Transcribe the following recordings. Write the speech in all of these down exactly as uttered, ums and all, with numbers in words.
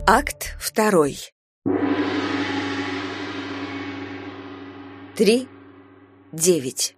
Акт второй. Три. Девять.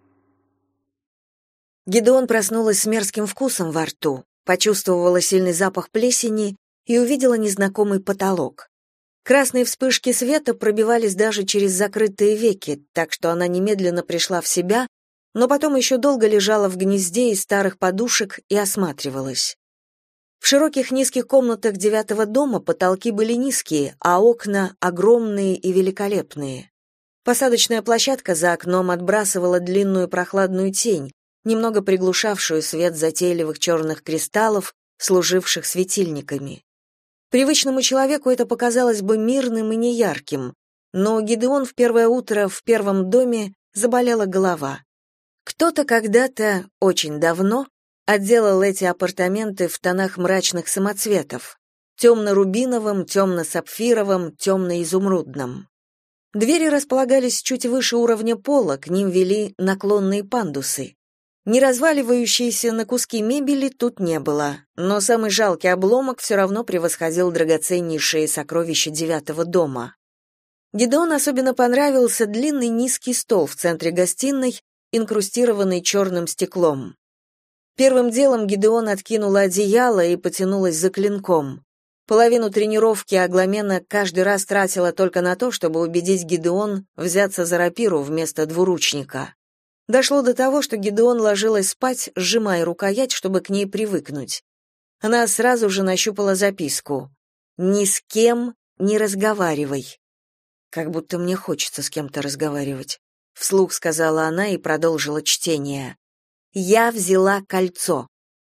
Гидеон проснулась с мерзким вкусом во рту, почувствовала сильный запах плесени и увидела незнакомый потолок. Красные вспышки света пробивались даже через закрытые веки, так что она немедленно пришла в себя, но потом еще долго лежала в гнезде из старых подушек и осматривалась. В широких низких комнатах девятого дома потолки были низкие, а окна огромные и великолепные. Посадочная площадка за окном отбрасывала длинную прохладную тень, немного приглушавшую свет затейливых черных кристаллов, служивших светильниками. Привычному человеку это показалось бы мирным и неярким, но Гидеон в первое утро в первом доме заболела голова. Кто-то когда-то, очень давно, отделал эти апартаменты в тонах мрачных самоцветов: темно-рубиновым, темно-сапфировым, темно-изумрудным. Двери располагались чуть выше уровня пола, к ним вели наклонные пандусы. Не разваливающейся на куски мебели тут не было, но самый жалкий обломок все равно превосходил драгоценнейшие сокровища девятого дома. Гидеону особенно понравился длинный низкий стол в центре гостиной, инкрустированный черным стеклом. Первым делом Гидеон откинула одеяло и потянулась за клинком. Половину тренировки Агламена каждый раз тратила только на то, чтобы убедить Гидеон взяться за рапиру вместо двуручника. Дошло до того, что Гидеон ложилась спать, сжимая рукоять, чтобы к ней привыкнуть. Она сразу же нащупала записку: «Ни с кем не разговаривай». «Как будто мне хочется с кем-то разговаривать», — вслух сказала она и продолжила чтение. «Я взяла кольцо».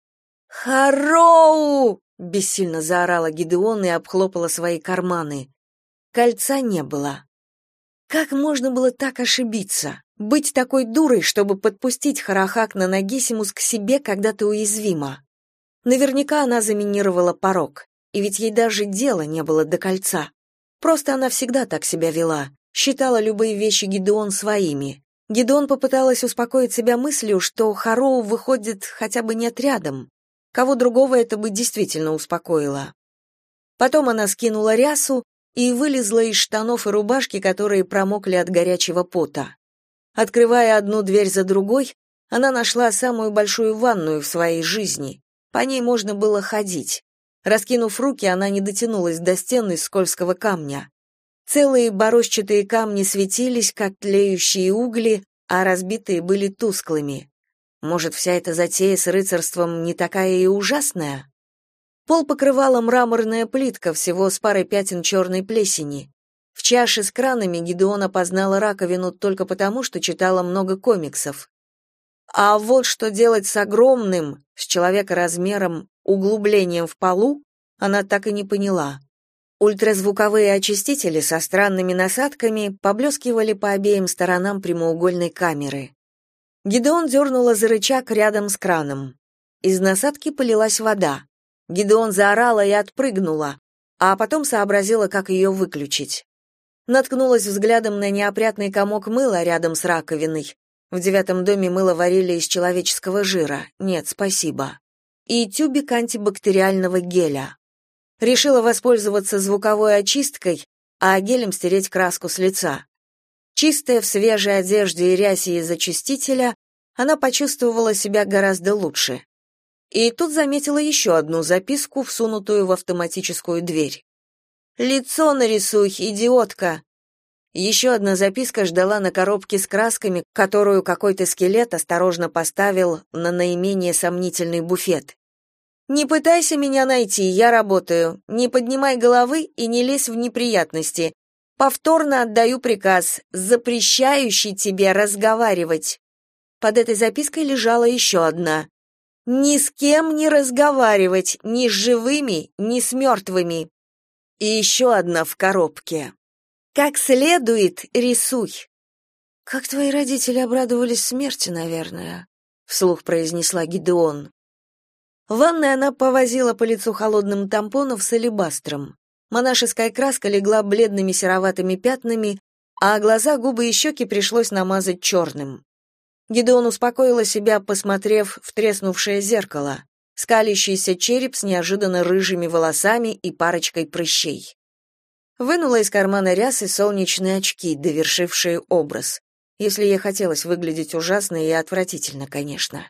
«Хароу!» — бессильно заорала Гидеон и обхлопала свои карманы. Кольца не было. Как можно было так ошибиться? Быть такой дурой, чтобы подпустить Харахак на Нагисимус к себе, когда ты уязвима? Наверняка она заминировала порог, и ведь ей даже дела не было до кольца. Просто она всегда так себя вела, считала любые вещи Гидеон своими. Гидеон попыталась успокоить себя мыслью, что Хароу, выходит, хотя бы нет рядом. Кого другого это бы действительно успокоило. Потом она скинула рясу и вылезла из штанов и рубашки, которые промокли от горячего пота. Открывая одну дверь за другой, она нашла самую большую ванную в своей жизни. По ней можно было ходить. Раскинув руки, она не дотянулась до стены из скользкого камня. Целые борозчатые камни светились, как тлеющие угли, а разбитые были тусклыми. Может, вся эта затея с рыцарством не такая и ужасная? Пол покрывала мраморная плитка, всего с парой пятен черной плесени. В чаше с кранами Гидеон опознала раковину только потому, что читала много комиксов. А вот что делать с огромным, с человека размером, углублением в полу, она так и не поняла. Ультразвуковые очистители со странными насадками поблескивали по обеим сторонам прямоугольной камеры. Гидеон дернула за рычаг рядом с краном. Из насадки полилась вода. Гидеон заорала и отпрыгнула, а потом сообразила, как ее выключить. Наткнулась взглядом на неопрятный комок мыла рядом с раковиной. В девятом доме мыло варили из человеческого жира. Нет, спасибо. И тюбик антибактериального геля. Решила воспользоваться звуковой очисткой, а гелем стереть краску с лица. Чистая в свежей одежде и рясе из очистителя, она почувствовала себя гораздо лучше. И тут заметила еще одну записку, всунутую в автоматическую дверь. «Лицо нарисуй, идиотка!» Еще одна записка ждала на коробке с красками, которую какой-то скелет осторожно поставил на наименее сомнительный буфет. «Не пытайся меня найти, я работаю. Не поднимай головы и не лезь в неприятности. Повторно отдаю приказ, запрещающий тебе разговаривать». Под этой запиской лежала еще одна. «Ни с кем не разговаривать, ни с живыми, ни с мертвыми». И еще одна в коробке. «Как следует рисуй». «Как твои родители обрадовались смерти, наверное», — вслух произнесла Гидеон. В ванной она повозила по лицу холодным тампоном с алебастром. Монашеская краска легла бледными сероватыми пятнами, а глаза, губы и щеки пришлось намазать черным. Гидеон успокоила себя, посмотрев в треснувшее зеркало. скалящийся череп с неожиданно рыжими волосами и парочкой прыщей. Вынула из кармана рясы солнечные очки, довершившие образ, если ей хотелось выглядеть ужасно и отвратительно, конечно.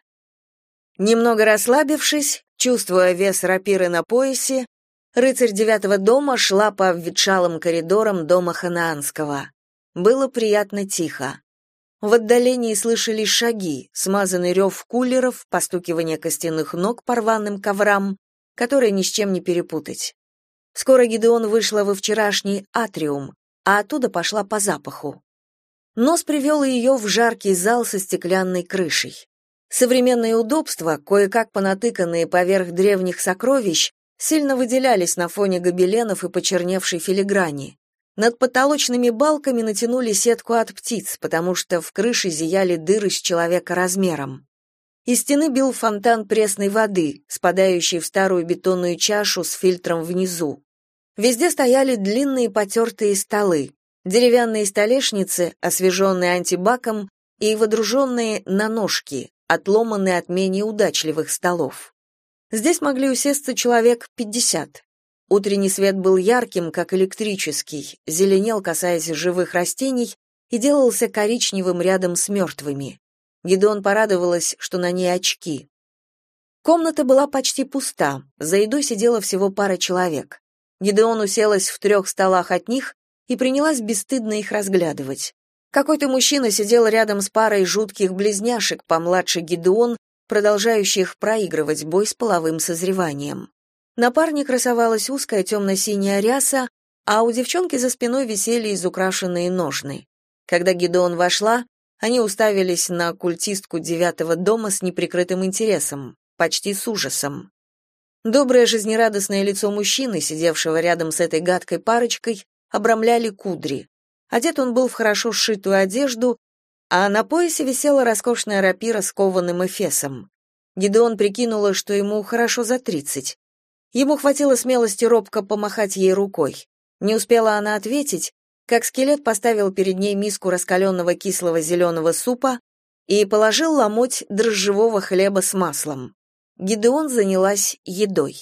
Немного расслабившись, чувствуя вес рапиры на поясе, рыцарь девятого дома шла по обветшалым коридорам дома Ханаанского. Было приятно тихо. В отдалении слышались шаги, смазанный рев кулеров, постукивание костяных ног по рваным коврам, которые ни с чем не перепутать. Скоро Гидеон вышла во вчерашний атриум, а оттуда пошла по запаху. Нос привел ее в жаркий зал со стеклянной крышей. Современные удобства, кое-как понатыканные поверх древних сокровищ, сильно выделялись на фоне гобеленов и почерневшей филиграни. Над потолочными балками натянули сетку от птиц, потому что в крыше зияли дыры с человека размером. Из стены бил фонтан пресной воды, спадающий в старую бетонную чашу с фильтром внизу. Везде стояли длинные потертые столы, деревянные столешницы, освеженные антибаком, и водруженные на ножки, отломанные от менее удачливых столов. Здесь могли усесться человек пятьдесят. Утренний свет был ярким, как электрический, зеленел, касаясь живых растений, и делался коричневым рядом с мертвыми. Гидеон порадовалась, что на ней очки. Комната была почти пуста, за едой сидела всего пара человек. Гидеон уселась в трех столах от них и принялась бесстыдно их разглядывать. Какой-то мужчина сидел рядом с парой жутких близняшек помладше Гидеон, продолжающих проигрывать бой с половым созреванием. На парне красовалась узкая темно-синяя ряса, а у девчонки за спиной висели изукрашенные ножны. Когда Гидеон вошла, они уставились на культистку девятого дома с неприкрытым интересом, почти с ужасом. Доброе жизнерадостное лицо мужчины, сидевшего рядом с этой гадкой парочкой, обрамляли кудри. Одет он был в хорошо сшитую одежду, а на поясе висела роскошная рапира с кованым эфесом. Гидеон прикинула, что ему хорошо за тридцать. Ему хватило смелости робко помахать ей рукой. Не успела она ответить, как скелет поставил перед ней миску раскаленного кислого зеленого супа и положил ломоть дрожжевого хлеба с маслом. Гидеон занялась едой.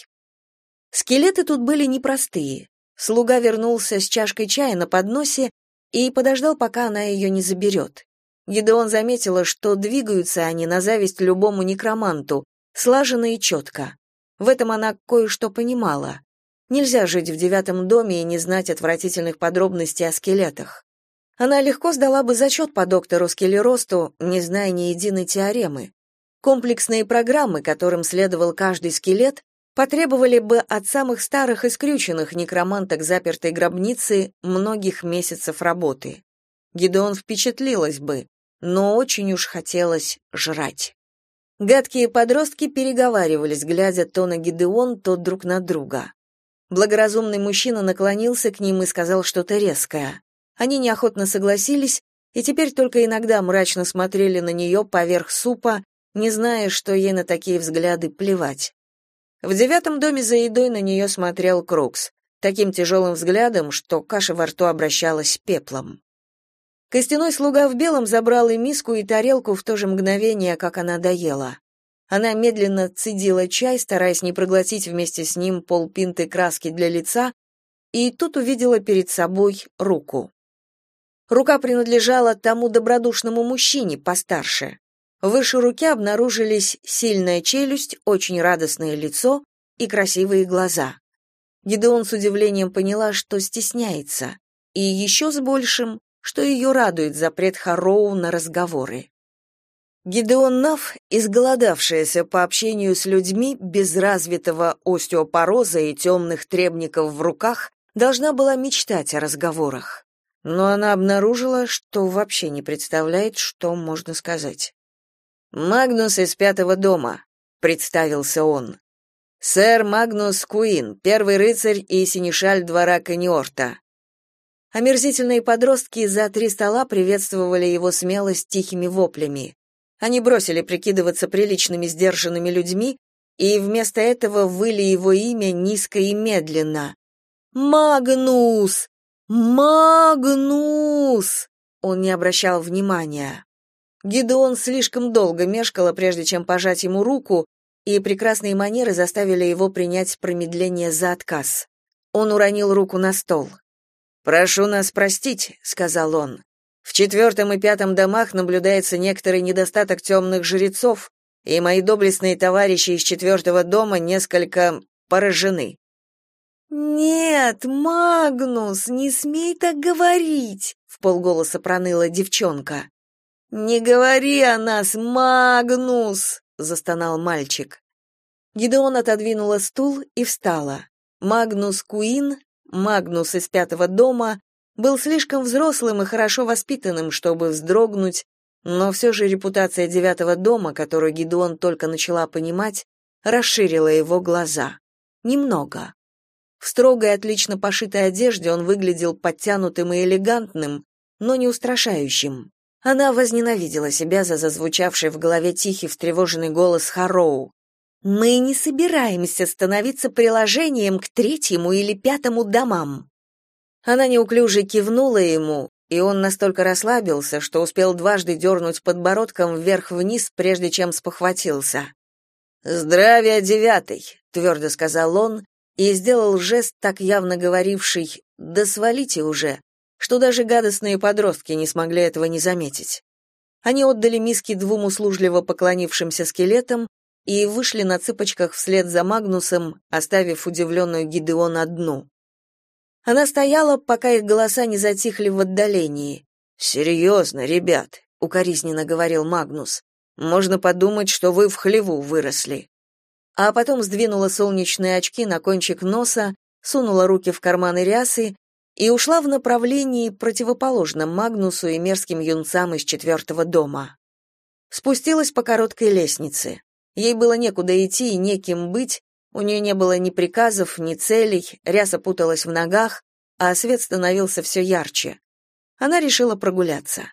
Скелеты тут были непростые. Слуга вернулся с чашкой чая на подносе и подождал, пока она ее не заберет. Гидеон заметила, что двигаются они на зависть любому некроманту, слаженно и четко. В этом она кое-что понимала. Нельзя жить в девятом доме и не знать отвратительных подробностей о скелетах. Она легко сдала бы зачет по доктору Скелеросту, не зная ни единой теоремы. Комплексные программы, которым следовал каждый скелет, потребовали бы от самых старых и скрюченных некроманток запертой гробницы многих месяцев работы. Гидеон впечатлилась бы, но очень уж хотелось жрать. Гадкие подростки переговаривались, глядя то на Гидеон, то друг на друга. Благоразумный мужчина наклонился к ним и сказал что-то резкое. Они неохотно согласились и теперь только иногда мрачно смотрели на нее поверх супа, не зная, что ей на такие взгляды плевать. В девятом доме за едой на нее смотрел Крукс, таким тяжелым взглядом, что каша во рту обращалась пеплом. Костяной слуга в белом забрал и миску, и тарелку в то же мгновение, как она доела. Она медленно цедила чай, стараясь не проглотить вместе с ним полпинты краски для лица, и тут увидела перед собой руку. Рука принадлежала тому добродушному мужчине постарше. Выше руки обнаружились сильная челюсть, очень радостное лицо и красивые глаза. Гидеон с удивлением поняла, что стесняется, и еще с большим, что ее радует запрет Харроу на разговоры. Гидеон Наф, изголодавшаяся по общению с людьми без развитого остеопороза и темных требников в руках, должна была мечтать о разговорах. Но она обнаружила, что вообще не представляет, что можно сказать. «Магнус из пятого дома», — представился он. «Сэр Магнус Куин, первый рыцарь и синешаль двора Каньорта». Омерзительные подростки за три стола приветствовали его смелость тихими воплями. Они бросили прикидываться приличными сдержанными людьми и вместо этого выли его имя низко и медленно. «Магнус! Магнус!» Он не обращал внимания. Гидеон слишком долго мешкала, прежде чем пожать ему руку, и прекрасные манеры заставили его принять промедление за отказ. Он уронил руку на стол. «Прошу нас простить», — сказал он. «В четвертом и пятом домах наблюдается некоторый недостаток темных жрецов, и мои доблестные товарищи из четвертого дома несколько поражены». «Нет, Магнус, не смей так говорить», — вполголоса проныла девчонка. «Не говори о нас, Магнус!» — застонал мальчик. Гидеон отодвинула стул и встала. Магнус Куин, Магнус из пятого дома, был слишком взрослым и хорошо воспитанным, чтобы вздрогнуть, но все же репутация девятого дома, которую Гидеон только начала понимать, расширила его глаза. Немного. В строгой, отлично пошитой одежде он выглядел подтянутым и элегантным, но не устрашающим. Она возненавидела себя за зазвучавший в голове тихий, встревоженный голос Харроу. «Мы не собираемся становиться приложением к третьему или пятому домам». Она неуклюже кивнула ему, и он настолько расслабился, что успел дважды дернуть подбородком вверх-вниз, прежде чем спохватился. «Здравия, девятый», — твердо сказал он, и сделал жест, так явно говоривший «да свалите уже», что даже гадостные подростки не смогли этого не заметить. Они отдали миски двум услужливо поклонившимся скелетам и вышли на цыпочках вслед за Магнусом, оставив удивленную Гидеон одну. Она стояла, пока их голоса не затихли в отдалении. «Серьезно, ребят», — укоризненно говорил Магнус, — «можно подумать, что вы в хлеву выросли». А потом сдвинула солнечные очки на кончик носа, сунула руки в карманы рясы и ушла в направлении, противоположном Магнусу и мерзким юнцам из четвертого дома. Спустилась по короткой лестнице. Ей было некуда идти и неким быть, у нее не было ни приказов, ни целей, ряса путалась в ногах, а свет становился все ярче. Она решила прогуляться.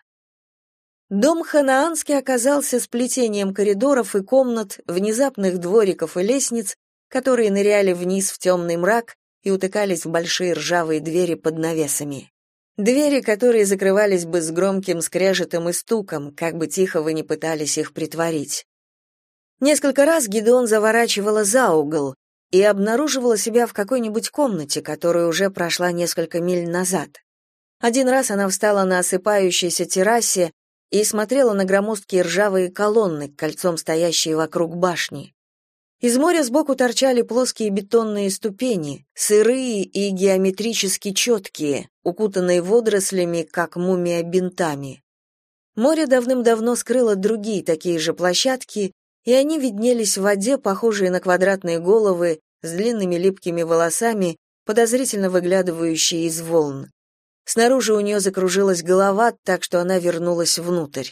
Дом ханаанский оказался сплетением коридоров и комнат, внезапных двориков и лестниц, которые ныряли вниз в темный мрак и утыкались в большие ржавые двери под навесами. Двери, которые закрывались бы с громким скрежетом и стуком, как бы тихо вы ни пытались их притворить. Несколько раз Гидеон заворачивала за угол и обнаруживала себя в какой-нибудь комнате, которую уже прошла несколько миль назад. Один раз она встала на осыпающейся террасе и смотрела на громоздкие ржавые колонны, кольцом стоящие вокруг башни. Из моря сбоку торчали плоские бетонные ступени, сырые и геометрически четкие, укутанные водорослями, как мумия бинтами. Море давным-давно скрыло другие такие же площадки, и они виднелись в воде, похожие на квадратные головы с длинными липкими волосами, подозрительно выглядывающие из волн. Снаружи у нее закружилась голова, так что она вернулась внутрь.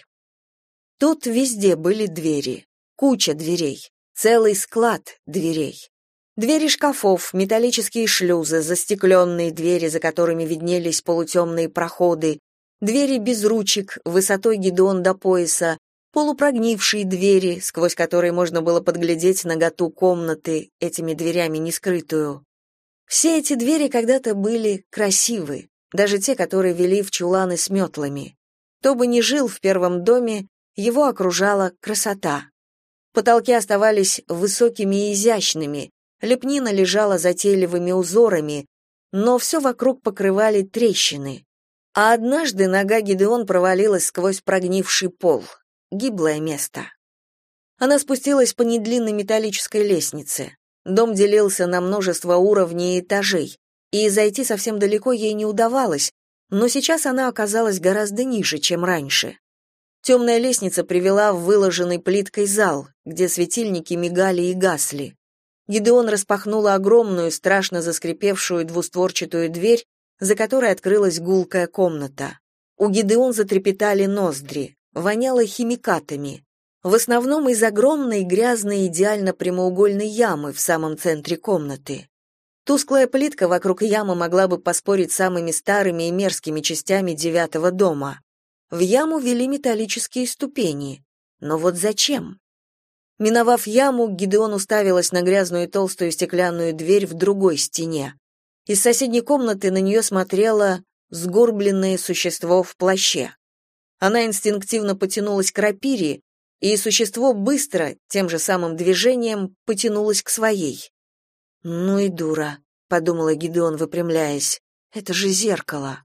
Тут везде были двери, куча дверей, целый склад дверей. Двери шкафов, металлические шлюзы, застекленные двери, за которыми виднелись полутемные проходы, двери без ручек, высотой Гидеон до пояса, полупрогнившие двери, сквозь которые можно было подглядеть наготу комнаты, этими дверями не скрытую. Все эти двери когда-то были красивы, даже те, которые вели в чуланы с метлами. Кто бы ни жил в первом доме, его окружала красота. Потолки оставались высокими и изящными, лепнина лежала затейливыми узорами, но все вокруг покрывали трещины. А однажды нога Гидеон провалилась сквозь прогнивший пол. Гиблое место. Она спустилась по недлинной металлической лестнице. Дом делился на множество уровней и этажей, и зайти совсем далеко ей не удавалось, но сейчас она оказалась гораздо ниже, чем раньше. Темная лестница привела в выложенный плиткой зал, где светильники мигали и гасли. Гидеон распахнула огромную, страшно заскрипевшую двустворчатую дверь, за которой открылась гулкая комната. У Гидеон затрепетали ноздри, воняло химикатами. В основном из огромной грязной идеально прямоугольной ямы в самом центре комнаты. Тусклая плитка вокруг ямы могла бы поспорить с самыми старыми и мерзкими частями девятого дома. В яму вели металлические ступени. Но вот зачем? Миновав яму, Гидеон уставилась на грязную и толстую стеклянную дверь в другой стене. Из соседней комнаты на нее смотрело сгорбленное существо в плаще. Она инстинктивно потянулась к рапире, и существо быстро, тем же самым движением, потянулось к своей. «Ну и дура», — подумала Гидеон, выпрямляясь, — «это же зеркало».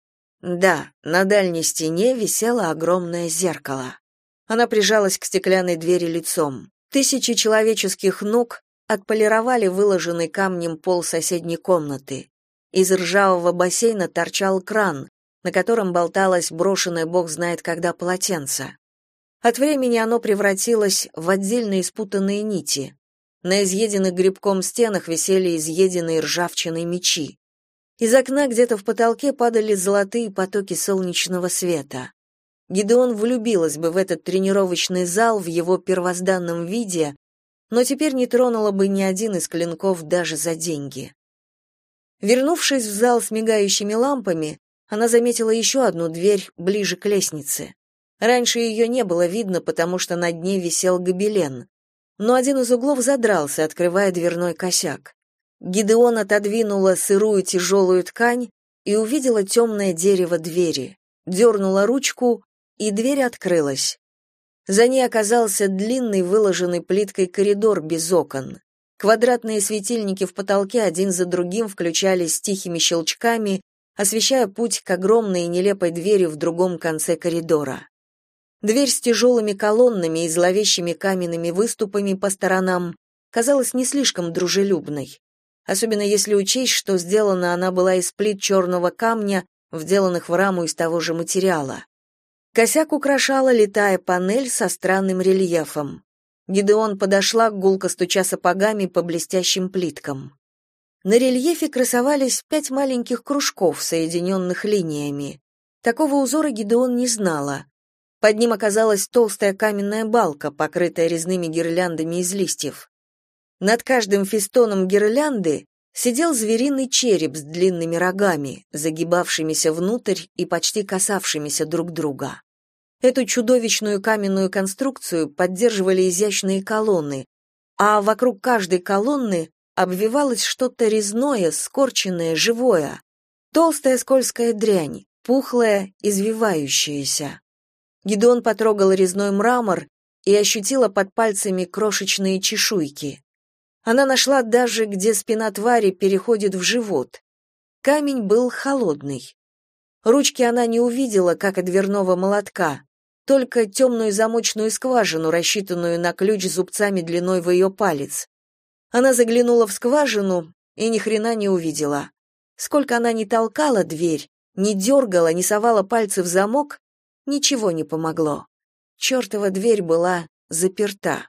Да, на дальней стене висело огромное зеркало. Она прижалась к стеклянной двери лицом. Тысячи человеческих ног отполировали выложенный камнем пол соседней комнаты. Из ржавого бассейна торчал кран, на котором болталось брошенное бог знает когда полотенце. От времени оно превратилось в отдельные спутанные нити. На изъеденных грибком стенах висели изъеденные ржавчиной мечи. Из окна где-то в потолке падали золотые потоки солнечного света. Гидеон влюбилась бы в этот тренировочный зал в его первозданном виде, но теперь не тронула бы ни один из клинков даже за деньги. Вернувшись в зал с мигающими лампами, она заметила еще одну дверь ближе к лестнице. Раньше ее не было видно, потому что над ней висел гобелен, но один из углов задрался, открывая дверной косяк. Гидеон отодвинула сырую тяжелую ткань и увидела темное дерево двери, дернула ручку, и дверь открылась. За ней оказался длинный, выложенный плиткой коридор без окон. Квадратные светильники в потолке один за другим включались с тихими щелчками, освещая путь к огромной и нелепой двери в другом конце коридора. Дверь с тяжелыми колоннами и зловещими каменными выступами по сторонам казалась не слишком дружелюбной, особенно если учесть, что сделана она была из плит черного камня, вделанных в раму из того же материала. Косяк украшала литая панель со странным рельефом. Гидеон подошла, гулко стуча сапогами по блестящим плиткам. На рельефе красовались пять маленьких кружков, соединенных линиями. Такого узора Гидеон не знала. Под ним оказалась толстая каменная балка, покрытая резными гирляндами из листьев. Над каждым фестоном гирлянды сидел звериный череп с длинными рогами, загибавшимися внутрь и почти касавшимися друг друга. Эту чудовищную каменную конструкцию поддерживали изящные колонны, а вокруг каждой колонны обвивалось что-то резное, скорченное, живое. Толстая скользкая дрянь, пухлая, извивающаяся. Гидеон потрогал резной мрамор и ощутила под пальцами крошечные чешуйки. Она нашла даже, где спина твари переходит в живот. Камень был холодный. Ручки она не увидела, как от дверного молотка, только темную замочную скважину, рассчитанную на ключ с зубцами длиной в ее палец. Она заглянула в скважину и ни хрена не увидела. Сколько она ни толкала дверь, ни дергала, ни совала пальцы в замок, ничего не помогло. Чертова дверь была заперта.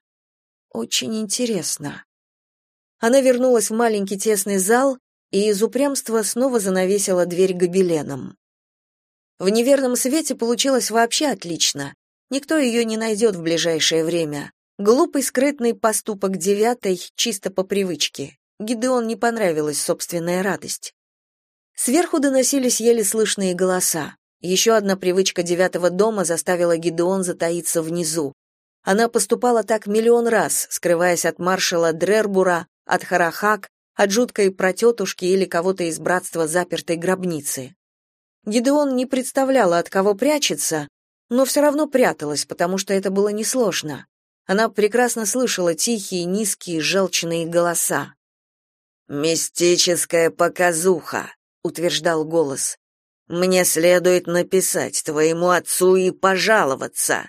Очень интересно. Она вернулась в маленький тесный зал и из упрямства снова занавесила дверь гобеленом. В неверном свете получилось вообще отлично. Никто ее не найдет в ближайшее время. Глупый скрытный поступок девятой чисто по привычке. Гидеон не понравилась собственная радость. Сверху доносились еле слышные голоса. Еще одна привычка девятого дома заставила Гидеон затаиться внизу. Она поступала так миллион раз, скрываясь от маршала Дрербура, от Харахак, от жуткой протетушки или кого-то из братства запертой гробницы. Гидеон не представляла, от кого прячется, но все равно пряталась, потому что это было несложно. Она прекрасно слышала тихие, низкие, желчные голоса. «Мистическая показуха», — утверждал голос. «Мне следует написать твоему отцу и пожаловаться».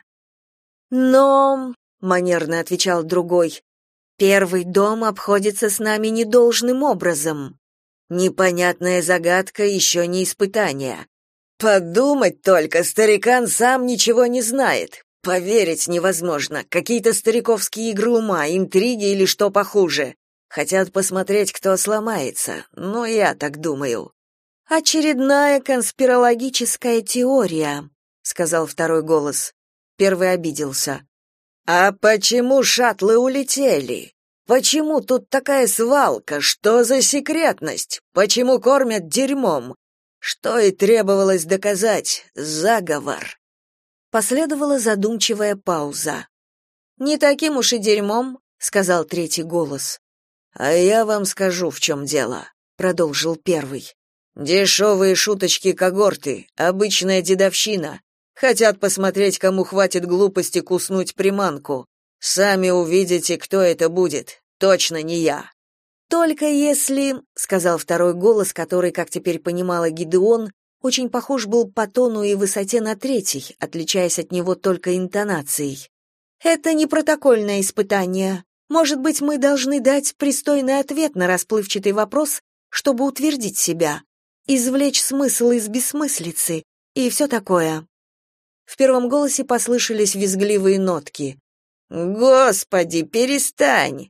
«Но», — манерно отвечал другой, — «первый дом обходится с нами недолжным образом». Непонятная загадка еще не испытание. Подумать только, старикан сам ничего не знает. Поверить невозможно. Какие-то стариковские игры ума, интриги или что похуже. Хотят посмотреть, кто сломается. Но я так думаю. Очередная конспирологическая теория, сказал второй голос. Первый обиделся. А почему шаттлы улетели? Почему тут такая свалка? Что за секретность? Почему кормят дерьмом? Что и требовалось доказать. Заговор. Последовала задумчивая пауза. «Не таким уж и дерьмом», — сказал третий голос. «А я вам скажу, в чем дело», — продолжил первый. «Дешевые шуточки когорты, обычная дедовщина. Хотят посмотреть, кому хватит глупости куснуть приманку. Сами увидите, кто это будет. Точно не я. Только если, сказал второй голос, который, как теперь понимала Гидеон, очень похож был по тону и высоте на третий, отличаясь от него только интонацией. Это не протокольное испытание. Может быть, мы должны дать пристойный ответ на расплывчатый вопрос, чтобы утвердить себя, извлечь смысл из бессмыслицы и все такое. В первом голосе послышались визгливые нотки. «Господи, перестань!»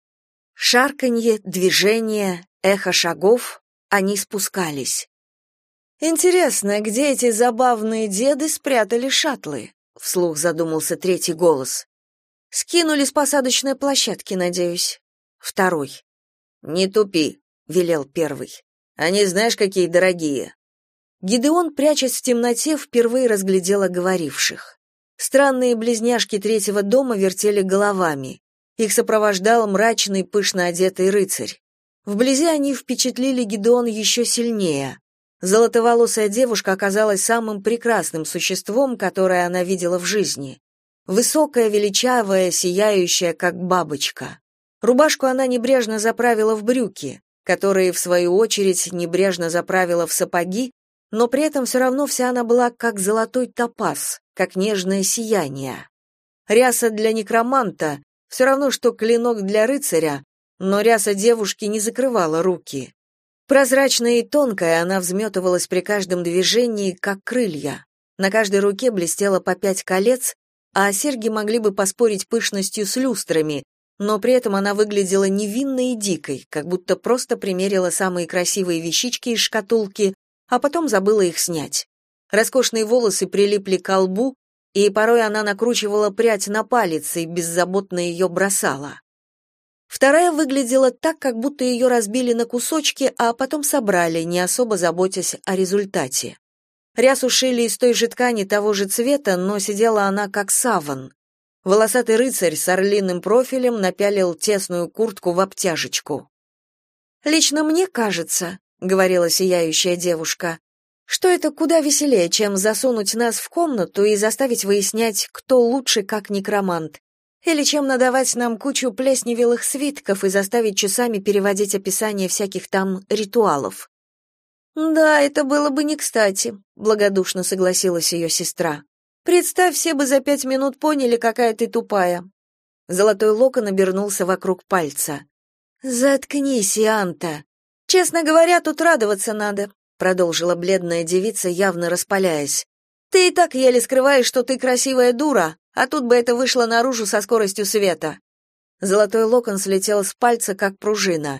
Шарканье, движение, эхо шагов, они спускались. «Интересно, где эти забавные деды спрятали шаттлы?» — вслух задумался третий голос. «Скинули с посадочной площадки, надеюсь». Второй. «Не тупи», — велел первый. «Они знаешь, какие дорогие». Гидеон, прячась в темноте, впервые разглядела говоривших. Странные близняшки третьего дома вертели головами. Их сопровождал мрачный, пышно одетый рыцарь. Вблизи они впечатлили Гидеон еще сильнее. Золотоволосая девушка оказалась самым прекрасным существом, которое она видела в жизни. Высокая, величавая, сияющая, как бабочка. Рубашку она небрежно заправила в брюки, которые, в свою очередь, небрежно заправила в сапоги, но при этом все равно вся она была как золотой топаз, как нежное сияние. Ряса для некроманта — все равно, что клинок для рыцаря, но ряса девушки не закрывала руки. Прозрачная и тонкая, она взметывалась при каждом движении, как крылья. На каждой руке блестело по пять колец, а серьги могли бы поспорить пышностью с люстрами, но при этом она выглядела невинной и дикой, как будто просто примерила самые красивые вещички из шкатулки, а потом забыла их снять. Роскошные волосы прилипли к лбу, и порой она накручивала прядь на палец и беззаботно ее бросала. Вторая выглядела так, как будто ее разбили на кусочки, а потом собрали, не особо заботясь о результате. Рясу шили из той же ткани того же цвета, но сидела она как саван. Волосатый рыцарь с орлиным профилем напялил тесную куртку в обтяжечку. «Лично мне кажется», — говорила сияющая девушка, что это куда веселее, чем засунуть нас в комнату и заставить выяснять, кто лучше как некромант, или чем надавать нам кучу плесневелых свитков и заставить часами переводить описание всяких там ритуалов. «Да, это было бы не кстати», — благодушно согласилась ее сестра. «Представь, все бы за пять минут поняли, какая ты тупая». Золотой локон обернулся вокруг пальца. «Заткнись, Ианта. Честно говоря, тут радоваться надо», — продолжила бледная девица, явно распаляясь. «Ты и так еле скрываешь, что ты красивая дура, а тут бы это вышло наружу со скоростью света». Золотой локон слетел с пальца, как пружина.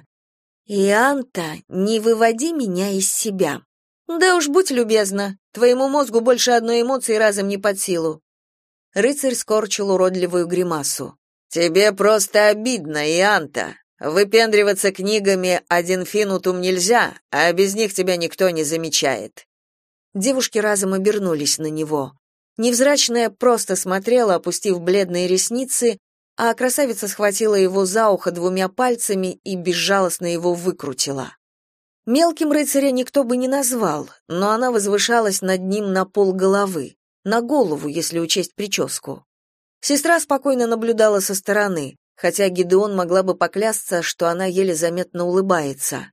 «Ианта, не выводи меня из себя». «Да уж, будь любезна, твоему мозгу больше одной эмоции разом не под силу». Рыцарь скорчил уродливую гримасу. «Тебе просто обидно, Ианта. Выпендриваться книгами ad infinitum нельзя, а без них тебя никто не замечает». Девушки разом обернулись на него. Невзрачная просто смотрела, опустив бледные ресницы, а красавица схватила его за ухо двумя пальцами и безжалостно его выкрутила. Мелким рыцаря никто бы не назвал, но она возвышалась над ним на полголовы, на голову, если учесть прическу. Сестра спокойно наблюдала со стороны, хотя Гидеон могла бы поклясться, что она еле заметно улыбается.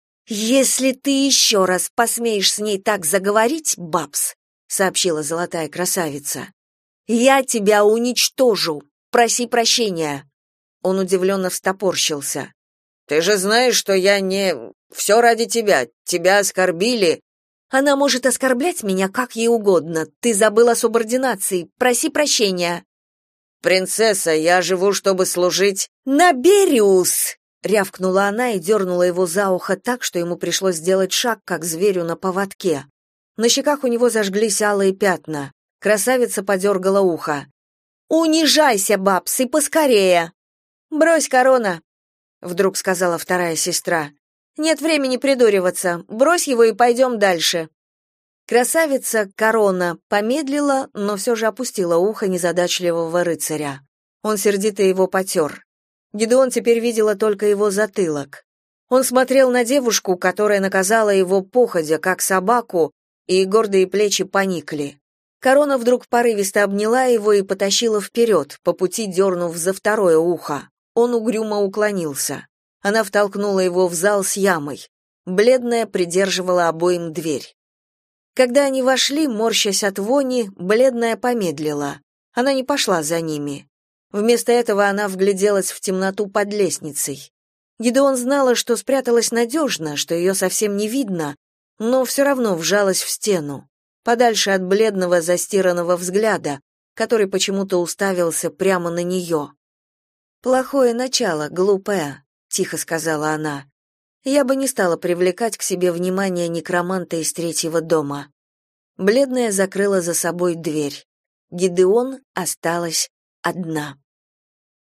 «Если ты еще раз посмеешь с ней так заговорить, Бабс», — сообщила золотая красавица, — «я тебя уничтожу. Проси прощения». Он удивленно встопорщился. «Ты же знаешь, что я не... Все ради тебя. Тебя оскорбили». «Она может оскорблять меня как ей угодно. Ты забыла о субординации. Проси прощения». «Принцесса, я живу, чтобы служить...» «Набериус!» — рявкнула она и дернула его за ухо так, что ему пришлось сделать шаг, как зверю на поводке. На щеках у него зажглись алые пятна. Красавица подергала ухо. «Унижайся, Бабс, и поскорее!» «Брось, корона!» — вдруг сказала вторая сестра. «Нет времени придуриваться. Брось его и пойдем дальше». Красавица, корона, помедлила, но все же опустила ухо незадачливого рыцаря. Он сердито его потер. Гидеон теперь видела только его затылок. Он смотрел на девушку, которая наказала его походя, как собаку, и гордые плечи поникли. Корона вдруг порывисто обняла его и потащила вперед, по пути дернув за второе ухо. Он угрюмо уклонился. Она втолкнула его в зал с ямой. Бледная придерживала обоим дверь. Когда они вошли, морщась от вони, Бледная помедлила. Она не пошла за ними. Вместо этого она вгляделась в темноту под лестницей. Гидеон знала, что спряталась надежно, что ее совсем не видно, но все равно вжалась в стену, подальше от бледного застиранного взгляда, который почему-то уставился прямо на нее. «Плохое начало, глупая», — тихо сказала она. «Я бы не стала привлекать к себе внимание некроманта из третьего дома». Бледная закрыла за собой дверь. Гидеон осталась одна.